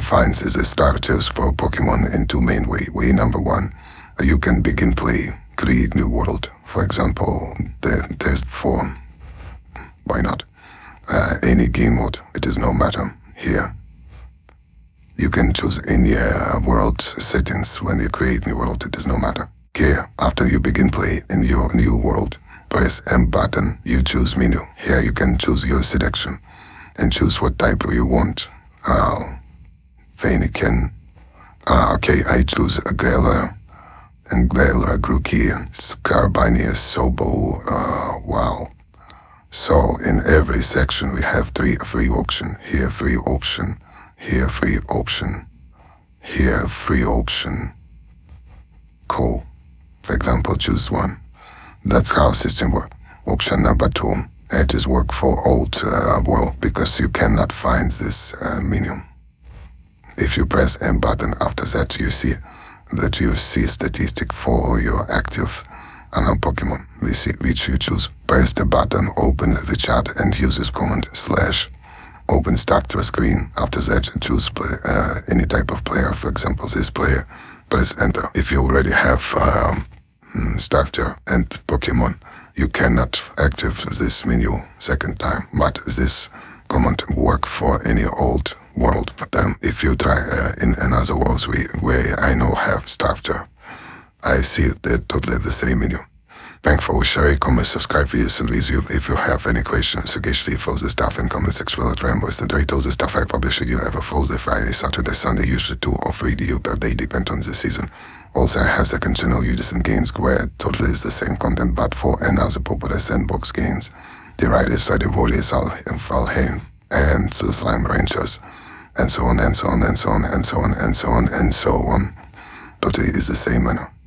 can find the starters for Pokemon in two main ways. Way number one, you can begin play, create new world. For example, there's four. Why not? Any game mode, it is no matter. Here, you can choose any world settings when you create new world, it is no matter. Here, after you begin play in your new world, press M button, you choose menu. Here you can choose your selection and choose what type you want. Fennekin. Okay, I choose a Galar and Galar Grookey, Scarabinius, Sobo, wow. So in every section we have free option. Here free option, here free option, here free option. Cool. For example, choose one. That's how system works. Option number two, it is work for old world because you cannot find this menu. If you press M button after that, you see statistic for your active Pokemon, which you choose. Press the button, open the chat and use this command / open starter screen. After that, choose any type of player, for example, this player. Press enter. If you already have starter and Pokemon, you cannot active this menu second time, but this command work for any old world. But then if you try in another worlds where I know have starter, I see that totally the same menu. Thanks for sharing, comment, subscribe, videos and review. If you have any questions, suggestions for the stuff in comment section, will Rambo's and rate all the stuff I publish. You ever follow the Friday, Saturday, Sunday, usually 2 or 3 video per day, depend on the season. Also, I have second channel, Uses and Games, where totally is the same content, but for another popular sandbox games. The writers are the Warriors, Valheim, and the Slime Rangers, and so on, and so on, and so on, and so on, and so on, and so on. Totally is the same manner.